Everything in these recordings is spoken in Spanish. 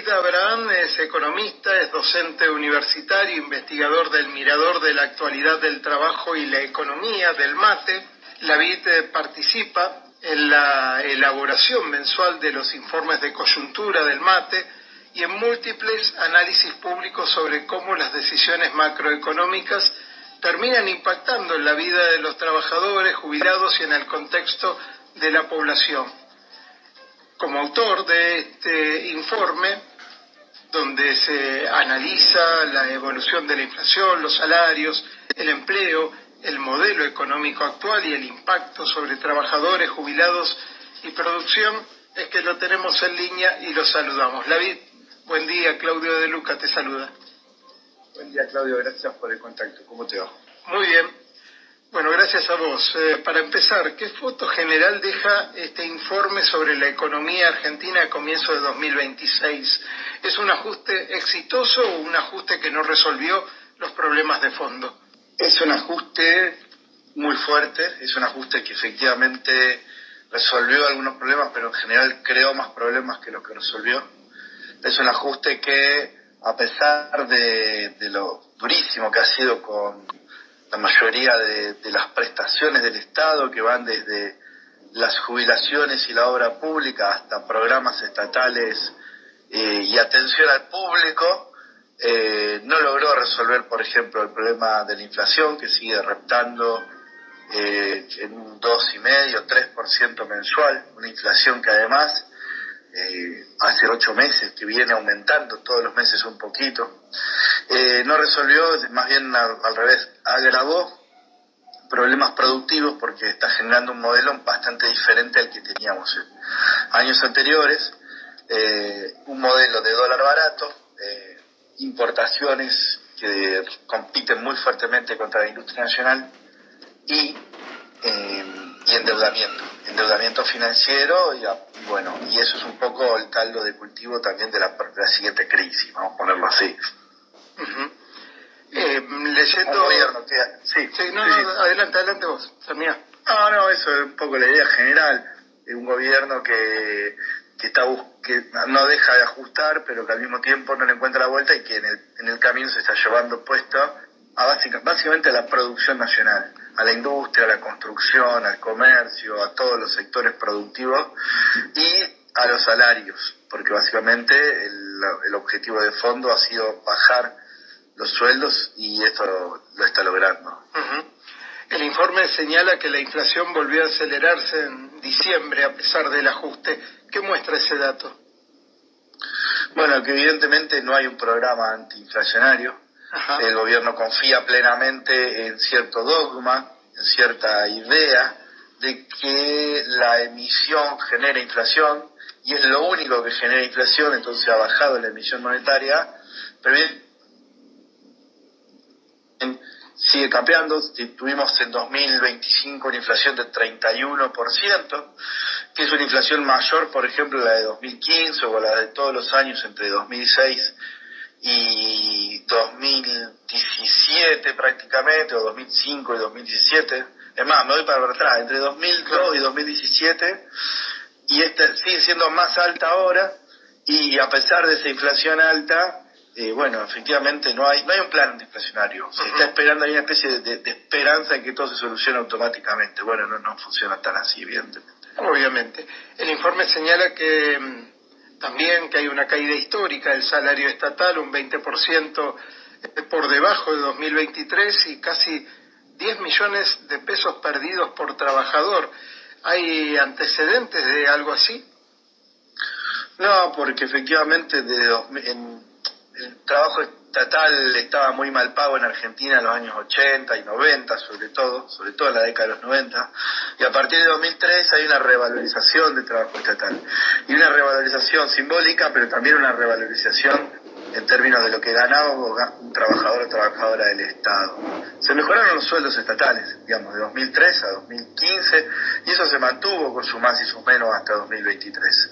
David Abraham es economista, es docente universitario, investigador del Mirador de la Actualidad del Trabajo y la Economía, del MATE. David participa en la elaboración mensual de los informes de coyuntura del MATE y en múltiples análisis públicos sobre cómo las decisiones macroeconómicas terminan impactando en la vida de los trabajadores, jubilados y en el contexto de la población. Como autor de este informe, donde se analiza la evolución de la inflación, los salarios, el empleo, el modelo económico actual y el impacto sobre trabajadores, jubilados y producción, es que lo tenemos en línea y lo saludamos. David, buen día, Claudio de Luca te saluda. Buen día, Claudio, gracias por el contacto. ¿Cómo te va? Muy bien. Bueno, gracias a vos. Para empezar, ¿qué foto general deja este informe sobre la economía argentina a comienzo de 2026? ¿Es un ajuste exitoso o un ajuste que no resolvió los problemas de fondo? Es un ajuste muy fuerte, es un ajuste que efectivamente resolvió algunos problemas, pero en general creó más problemas que los que resolvió. Es un ajuste que, a pesar de lo durísimo que ha sido con la mayoría de las prestaciones del Estado, que van desde las jubilaciones y la obra pública hasta programas estatales y atención al público, no logró resolver, por ejemplo, el problema de la inflación, que sigue reptando en un 2,5-3% mensual, una inflación que además hace 8 meses que viene aumentando todos los meses un poquito. No resolvió, más bien al revés, agravó problemas productivos porque está generando un modelo bastante diferente al que teníamos en años anteriores, un modelo de dólar barato, importaciones que compiten muy fuertemente contra la industria nacional y endeudamiento financiero y eso es un poco el caldo de cultivo también de la siguiente crisis, vamos a ponerlo así. Uh-huh. Leyendo... Un gobierno que... Sí, adelante vos, termina. No, eso es un poco la idea general, un gobierno que no deja de ajustar, pero que al mismo tiempo no le encuentra la vuelta y que en el camino se está llevando puesto a básicamente a la producción nacional, a la industria, a la construcción, al comercio, a todos los sectores productivos y a los salarios, porque básicamente el objetivo de fondo ha sido bajar los sueldos y esto lo está logrando. Uh-huh. El informe señala que la inflación volvió a acelerarse en diciembre a pesar del ajuste. ¿Qué muestra ese dato? Bueno, que evidentemente no hay un programa antiinflacionario. Ajá. El gobierno confía plenamente en cierto dogma, en cierta idea de que la emisión genera inflación y es lo único que genera inflación, entonces ha bajado la emisión monetaria, pero bien, sigue cambiando. Tuvimos en 2025 una inflación del 31%, que es una inflación mayor, por ejemplo, la de 2015 o la de todos los años entre 2006 y 2017 prácticamente, o 2005 y 2017. Es más, me voy para atrás, entre 2002 y 2017, y esta sigue siendo más alta ahora, y a pesar de esa inflación alta, efectivamente no hay un plan antiinflacionario. Se está esperando, hay una especie de esperanza en que todo se solucione automáticamente. Bueno, no funciona tan así, evidentemente. Obviamente. El informe señala que también que hay una caída histórica del salario estatal, un 20% por debajo de 2023 y casi 10 millones de pesos perdidos por trabajador. ¿Hay antecedentes de algo así? No, porque efectivamente el trabajo estatal estaba muy mal pago en Argentina en los años 80 y 90, sobre todo en la década de los 90, y a partir de 2003 hay una revalorización del trabajo estatal, y una revalorización simbólica, pero también una revalorización en términos de lo que ganaba un trabajador o trabajadora del Estado. Se mejoraron los sueldos estatales, digamos, de 2003 a 2015, y eso se mantuvo con sus más y sus menos hasta 2023.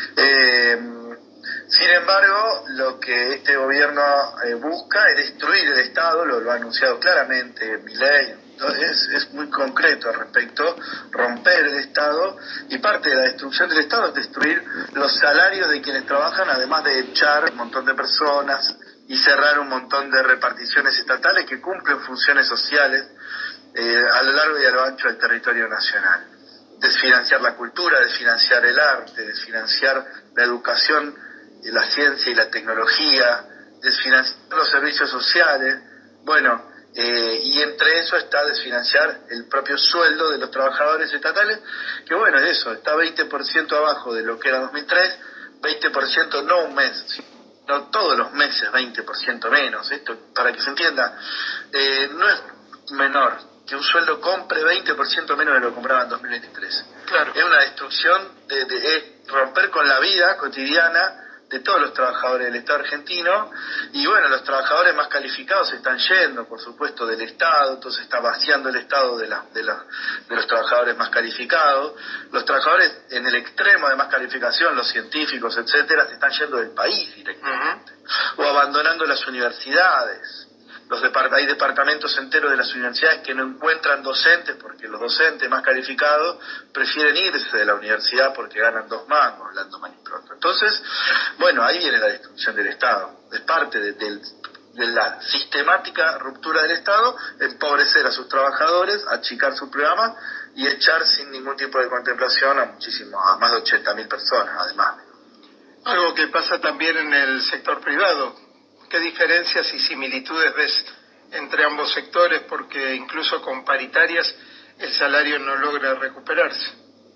Sin embargo, lo que este gobierno busca es destruir el Estado, lo ha anunciado claramente Milei es muy concreto al respecto, romper el Estado, y parte de la destrucción del Estado es destruir los salarios de quienes trabajan, además de echar un montón de personas y cerrar un montón de reparticiones estatales que cumplen funciones sociales a lo largo y a lo ancho del territorio nacional. Desfinanciar la cultura, desfinanciar el arte, desfinanciar la educación, la ciencia y la tecnología, desfinanciar los servicios sociales, bueno, y entre eso está desfinanciar el propio sueldo de los trabajadores estatales, que bueno, eso, está 20% abajo de lo que era 2003, 20% no un mes, sino todos los meses 20% menos. Esto, para que se entienda, no es menor que un sueldo compre 20% menos de lo que compraba en 2023. Claro. Es una destrucción, es romper con la vida cotidiana de todos los trabajadores del Estado argentino, y bueno, los trabajadores más calificados se están yendo, por supuesto, del Estado, entonces está vaciando el Estado de los trabajadores más calificados. Los trabajadores en el extremo de más calificación, los científicos, etcétera, se están yendo del país directamente, o abandonando las universidades. Hay departamentos enteros de las universidades que no encuentran docentes porque los docentes más calificados prefieren irse de la universidad porque ganan 2 mangos, hablando mal y pronto. Entonces, bueno, ahí viene la destrucción del Estado. Es parte de la sistemática ruptura del Estado, empobrecer a sus trabajadores, achicar su programa y echar sin ningún tipo de contemplación a más de 80.000 personas, además. Algo que pasa también en el sector privado. ¿Qué diferencias y similitudes ves entre ambos sectores? Porque incluso con paritarias el salario no logra recuperarse.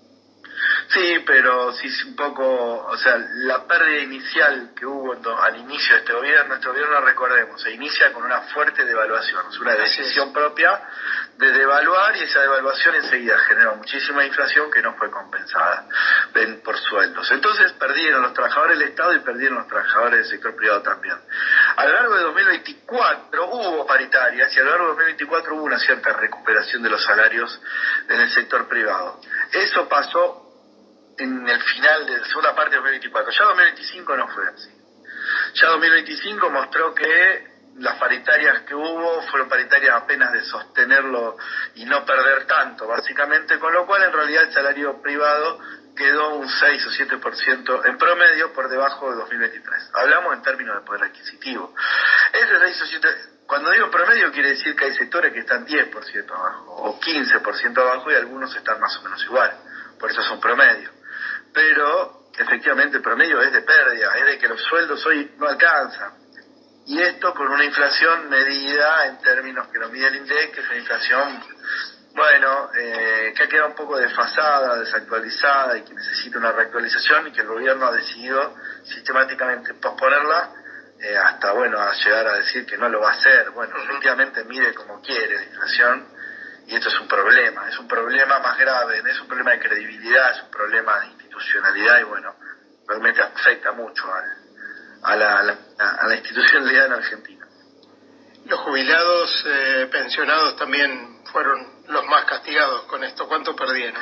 Sí, pero sí un poco, o sea, la pérdida inicial que hubo al inicio de este gobierno, recordemos, se inicia con una fuerte devaluación, es una decisión propia de devaluar, y esa devaluación enseguida generó muchísima inflación que no fue compensada por sueldos. Entonces perdieron los trabajadores del Estado y perdieron los trabajadores del sector privado también. A lo largo de 2024 hubo paritarias, y a lo largo de 2024 hubo una cierta recuperación de los salarios en el sector privado. Eso pasó en el final de la segunda parte de 2024. Ya 2025 no fue así. Ya 2025 mostró que las paritarias que hubo fueron paritarias apenas de sostenerlo y no perder tanto, básicamente, con lo cual en realidad el salario privado quedó un 6 o 7% en promedio por debajo de 2023. Hablamos en términos de poder adquisitivo. Ese 6 o 7, cuando digo promedio, quiere decir que hay sectores que están 10% abajo o 15% abajo, y algunos están más o menos igual. Por eso es un promedio. Pero efectivamente el promedio es de pérdida, es de que los sueldos hoy no alcanzan. Y esto con una inflación medida en términos que lo mide el INDEC, que es una inflación, bueno, que ha quedado un poco desfasada, desactualizada, y que necesita una reactualización, y que el gobierno ha decidido sistemáticamente posponerla hasta, bueno, a llegar a decir que no lo va a hacer. Bueno, efectivamente mide como quiere la inflación, y esto es un problema más grave, no es un problema de credibilidad, es un problema de institucionalidad, y bueno, realmente afecta mucho a la institucionalidad en Argentina. Los jubilados, pensionados también fueron los más castigados con esto. ¿Cuánto perdieron?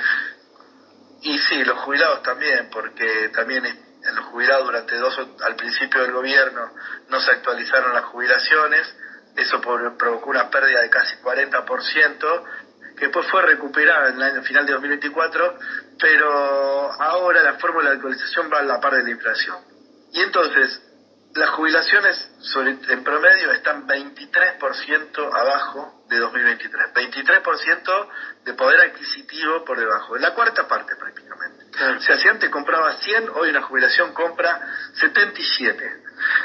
Y sí, los jubilados también, porque también los jubilados al principio del gobierno no se actualizaron las jubilaciones. Eso provocó una pérdida de casi 40%, que después fue recuperada en el final de 2024, pero ahora la fórmula de actualización va a la par de la inflación. Y entonces, las jubilaciones en promedio están 23% abajo de 2023. 23% de poder adquisitivo por debajo. La cuarta parte prácticamente. Claro. O sea, si antes compraba 100, hoy una jubilación compra 77.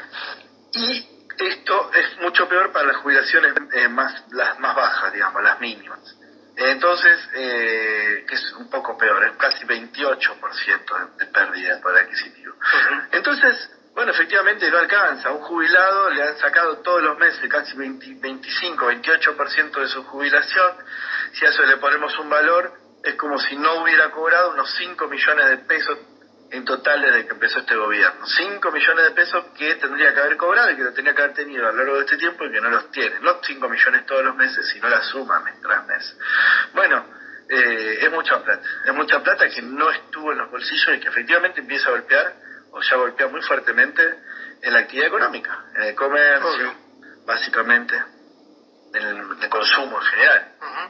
Y esto es mucho peor para las jubilaciones las más bajas, digamos, las mínimas. Entonces, que es un poco peor, es casi 28% de pérdida de poder adquisitivo. Entonces, bueno, efectivamente no alcanza. A un jubilado le han sacado todos los meses casi 25, 28% de su jubilación. Si a eso le ponemos un valor, es como si no hubiera cobrado unos 5 millones de pesos en total desde que empezó este gobierno. 5 millones de pesos que tendría que haber cobrado y que lo tenía que haber tenido a lo largo de este tiempo, y que no los tiene. No 5 millones todos los meses, sino la suma mes tras mes. Bueno, es mucha plata que no estuvo en los bolsillos y que efectivamente empieza a golpear, o ya golpea muy fuertemente, en la actividad económica, en el comercio, básicamente, en el consumo en general.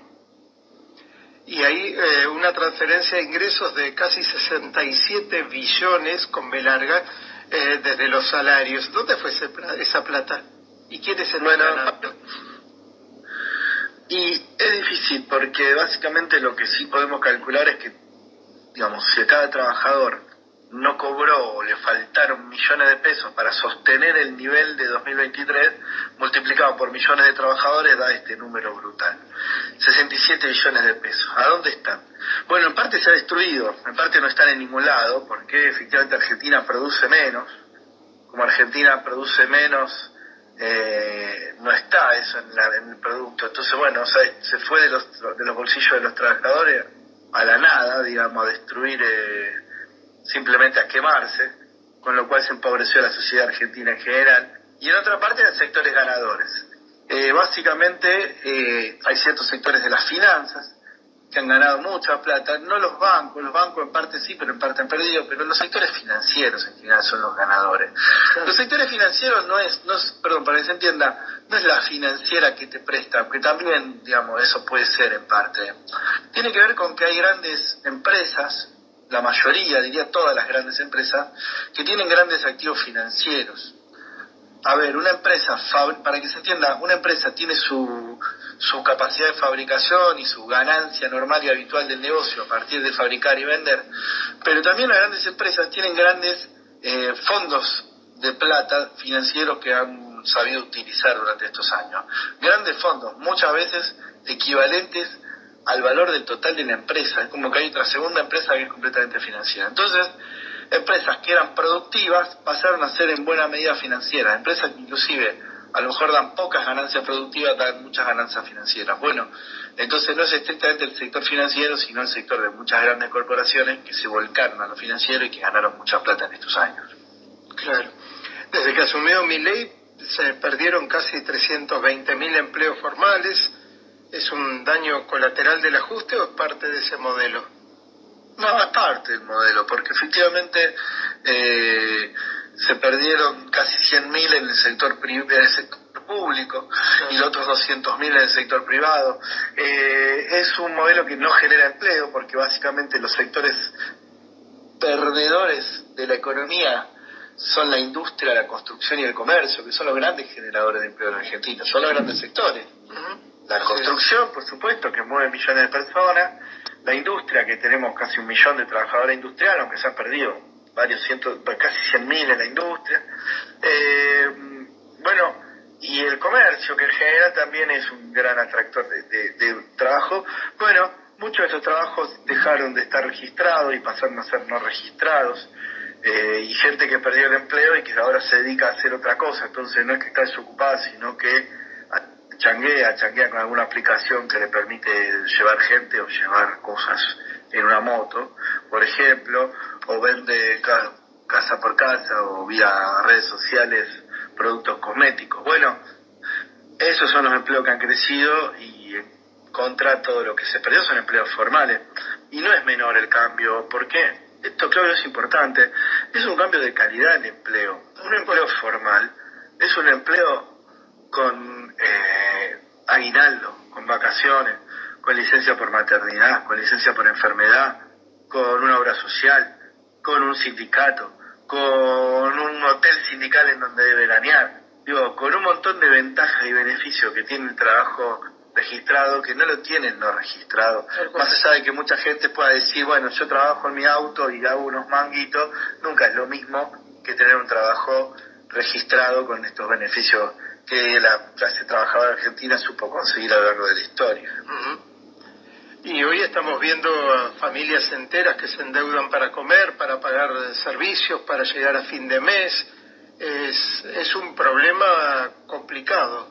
Y hay una transferencia de ingresos de casi 67 billones, con B larga, desde los salarios. ¿Dónde fue esa plata? ¿Y quiénes se ganando? Y es difícil, porque básicamente lo que sí podemos calcular es que, digamos, si a cada trabajador no cobró o le faltaron millones de pesos para sostener el nivel de 2023, multiplicado por millones de trabajadores, da este número brutal. 67 billones de pesos. ¿A dónde están? Bueno, en parte se ha destruido, en parte no están en ningún lado, porque efectivamente Argentina produce menos. Como Argentina produce menos, no está eso en el producto. Entonces, bueno, o sea, se fue de los bolsillos de los trabajadores a la nada, digamos, a destruir, simplemente a quemarse, con lo cual se empobreció la sociedad argentina en general. Y en otra parte, en sectores ganadores. Básicamente, hay ciertos sectores de las finanzas que han ganado mucha plata, no los bancos en parte sí, pero en parte han perdido, pero los sectores financieros en general son los ganadores. Claro. Los sectores financieros no es, perdón, para que se entienda, no es la financiera que te presta, aunque también, digamos, eso puede ser en parte. Tiene que ver con que hay grandes empresas, la mayoría, diría todas las grandes empresas, que tienen grandes activos financieros. A ver, una empresa, para que se entienda, una empresa tiene su capacidad de fabricación y su ganancia normal y habitual del negocio a partir de fabricar y vender, pero también las grandes empresas tienen grandes fondos de plata financieros que han sabido utilizar durante estos años. Grandes fondos, muchas veces equivalentes al valor del total de la empresa. Es como que hay otra segunda empresa que es completamente financiera. Entonces, empresas que eran productivas pasaron a ser en buena medida financieras. Empresas que inclusive a lo mejor dan pocas ganancias productivas, dan muchas ganancias financieras. Bueno, entonces no es estrictamente el sector financiero, sino el sector de muchas grandes corporaciones que se volcaron a lo financiero y que ganaron mucha plata en estos años. Claro. Desde que asumió Milei se perdieron casi 320.000 empleos formales. ¿Es un daño colateral del ajuste o es parte de ese modelo? No, es parte del modelo, porque efectivamente se perdieron casi 100.000 en el sector público y los otros 200.000 en el sector privado. Es un modelo que no genera empleo, porque básicamente los sectores perdedores de la economía son la industria, la construcción y el comercio, que son los grandes generadores de empleo en Argentina, son los grandes sectores. La construcción, por supuesto, que mueve millones de personas. La industria, que tenemos casi 1 millón de trabajadores industriales, aunque se han perdido varios cientos, casi 100.000 en la industria. Bueno, y el comercio, que en general también es un gran atractor de trabajo. Bueno, muchos de esos trabajos dejaron de estar registrados y pasaron a ser no registrados. Y gente que perdió el empleo y que ahora se dedica a hacer otra cosa. Entonces no es que está desocupada, sino que changuea con alguna aplicación que le permite llevar gente o llevar cosas en una moto, por ejemplo, o vende casa por casa o vía redes sociales productos cosméticos. Bueno, esos son los empleos que han crecido, y contra todo lo que se perdió son empleos formales. Y no es menor el cambio, ¿por qué? Esto creo que es importante, es un cambio de calidad en empleo. Un empleo formal es un empleo con aguinaldo, con vacaciones, con licencia por maternidad, con licencia por enfermedad, con una obra social, con un sindicato, con un hotel sindical en donde debe veranear, con un montón de ventajas y beneficios que tiene el trabajo registrado, que no lo tienen no registrado. Más allá de que mucha gente pueda decir, bueno, yo trabajo en mi auto y hago unos manguitos, nunca es lo mismo que tener un trabajo registrado con estos beneficios que la clase trabajadora argentina supo conseguir a lo largo de la historia. Y hoy estamos viendo a familias enteras que se endeudan para comer, para pagar servicios, para llegar a fin de mes. Es un problema complicado.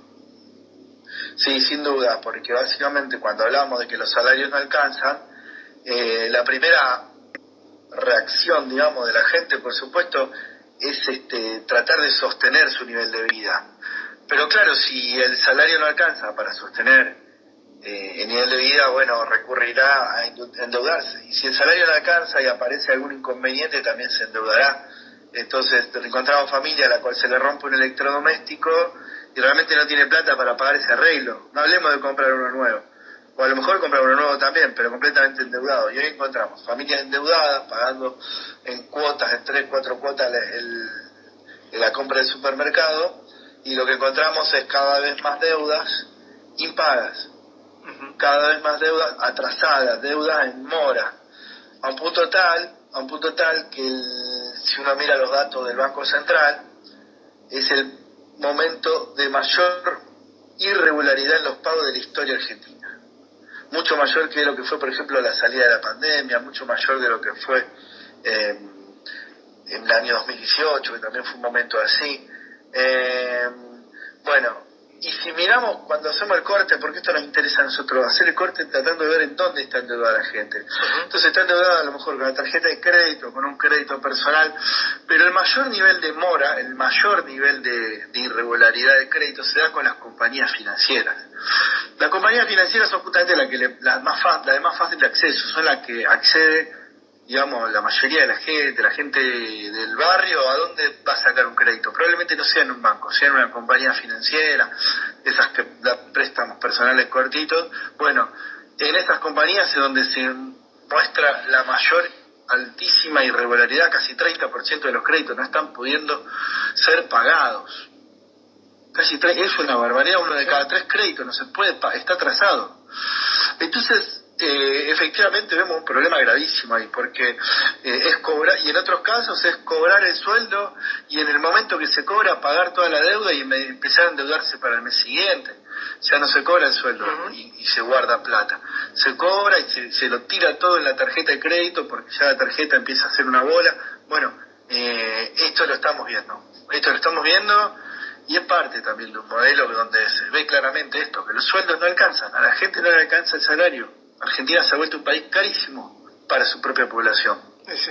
Sí, sin duda, porque básicamente cuando hablamos de que los salarios no alcanzan, la primera reacción, digamos, de la gente, por supuesto, es tratar de sostener su nivel de vida. Pero claro, si el salario no alcanza para sostener el nivel de vida, bueno, recurrirá a endeudarse. Y si el salario no alcanza y aparece algún inconveniente, también se endeudará. Entonces encontramos familia a la cual se le rompe un electrodoméstico y realmente no tiene plata para pagar ese arreglo. No hablemos de comprar uno nuevo, o a lo mejor comprar uno nuevo también, pero completamente endeudado. Y hoy encontramos familias endeudadas pagando en cuotas, en 3, 4 cuotas la compra del supermercado, y lo que encontramos es cada vez más deudas impagas, cada vez más deudas atrasadas, deudas en mora, a un punto tal que si uno mira los datos del Banco Central, es el momento de mayor irregularidad en los pagos de la historia argentina. Mucho mayor que lo que fue, por ejemplo, la salida de la pandemia, mucho mayor de lo que fue en el año 2018, que también fue un momento así. Bueno, y si miramos cuando hacemos el corte, porque esto nos interesa a nosotros, hacer el corte tratando de ver en dónde está endeudada la gente. Entonces está endeudada a lo mejor con la tarjeta de crédito, con un crédito personal, pero el mayor nivel de mora, el mayor nivel de irregularidad de crédito se da con las compañías financieras. Las compañías financieras son justamente las de más fácil de acceso, son las que accede, digamos, la mayoría de la gente del barrio. ¿A dónde va a sacar un crédito? Probablemente no sea en un banco, sea en una compañía financiera, esas que dan préstamos personales cortitos. Bueno, en esas compañías es donde se muestra la mayor altísima irregularidad. Casi 30% de los créditos no están pudiendo ser pagados. Es una barbaridad, 1 de cada 3 créditos no se puede está atrasado. Entonces, efectivamente vemos un problema gravísimo ahí, porque es cobrar, y en otros casos es cobrar el sueldo y en el momento que se cobra pagar toda la deuda y empezar a endeudarse para el mes siguiente. Ya no se cobra el sueldo y se guarda plata, se cobra y se lo tira todo en la tarjeta de crédito, porque ya la tarjeta empieza a hacer una bola. Bueno, esto lo estamos viendo y es parte también de un modelo donde se ve claramente esto, que los sueldos no alcanzan, a la gente no le alcanza el salario. Argentina se ha vuelto un país carísimo para su propia población. Sí.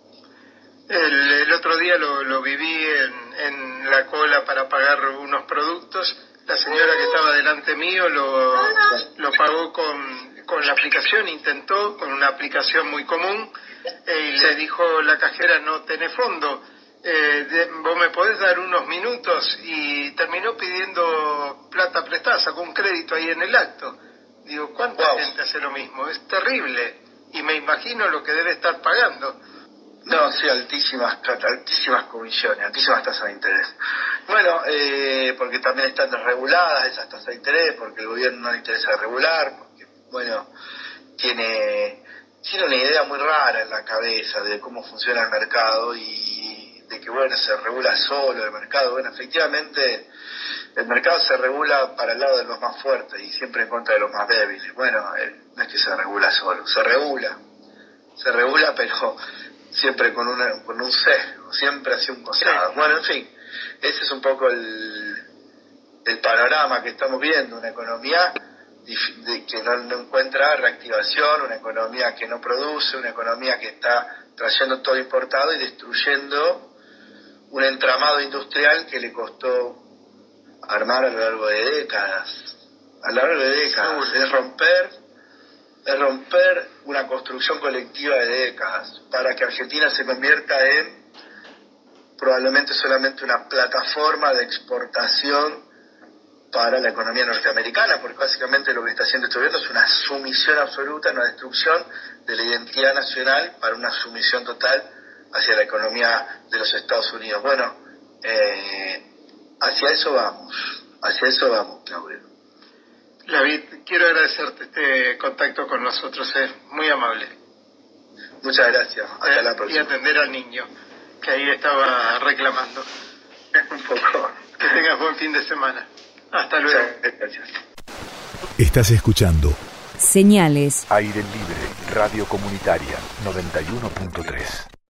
El otro día lo viví en la cola para pagar unos productos. La señora que estaba delante mío lo pagó con la aplicación, intentó con una aplicación muy común, y le dijo la cajera: no tenés fondo, vos me podés dar unos minutos, y terminó pidiendo plata prestada, sacó un crédito ahí en el acto. Digo, ¿cuánta gente hace lo mismo? Es terrible, y me imagino lo que debe estar pagando. No, sí, altísimas comisiones, altísimas tasas de interés. Bueno, porque también están desreguladas esas tasas de interés, porque el gobierno no le interesa regular, porque, bueno, tiene una idea muy rara en la cabeza de cómo funciona el mercado y de que, bueno, se regula solo el mercado. Bueno, efectivamente, el mercado se regula para el lado de los más fuertes y siempre en contra de los más débiles. Bueno, no es que se regula solo, se regula, pero siempre con un sesgo, siempre hacia un costado. Bueno, en fin, ese es un poco el panorama que estamos viendo, una economía que no encuentra reactivación, una economía que no produce, una economía que está trayendo todo importado y destruyendo un entramado industrial que le costó armar a lo largo de décadas. Es romper una construcción colectiva de décadas para que Argentina se convierta en probablemente solamente una plataforma de exportación para la economía norteamericana, porque básicamente lo que está haciendo este gobierno es una sumisión absoluta, una destrucción de la identidad nacional para una sumisión total hacia la economía de los Estados Unidos. Bueno, hacia eso vamos, Claudio. David, quiero agradecerte este contacto con nosotros, es muy amable. Muchas gracias, hasta la próxima. Y atender al niño, que ahí estaba reclamando. Un poco. Que tengas buen fin de semana. Hasta luego. Gracias. Estás escuchando Señales. Aire Libre, Radio Comunitaria 91.3.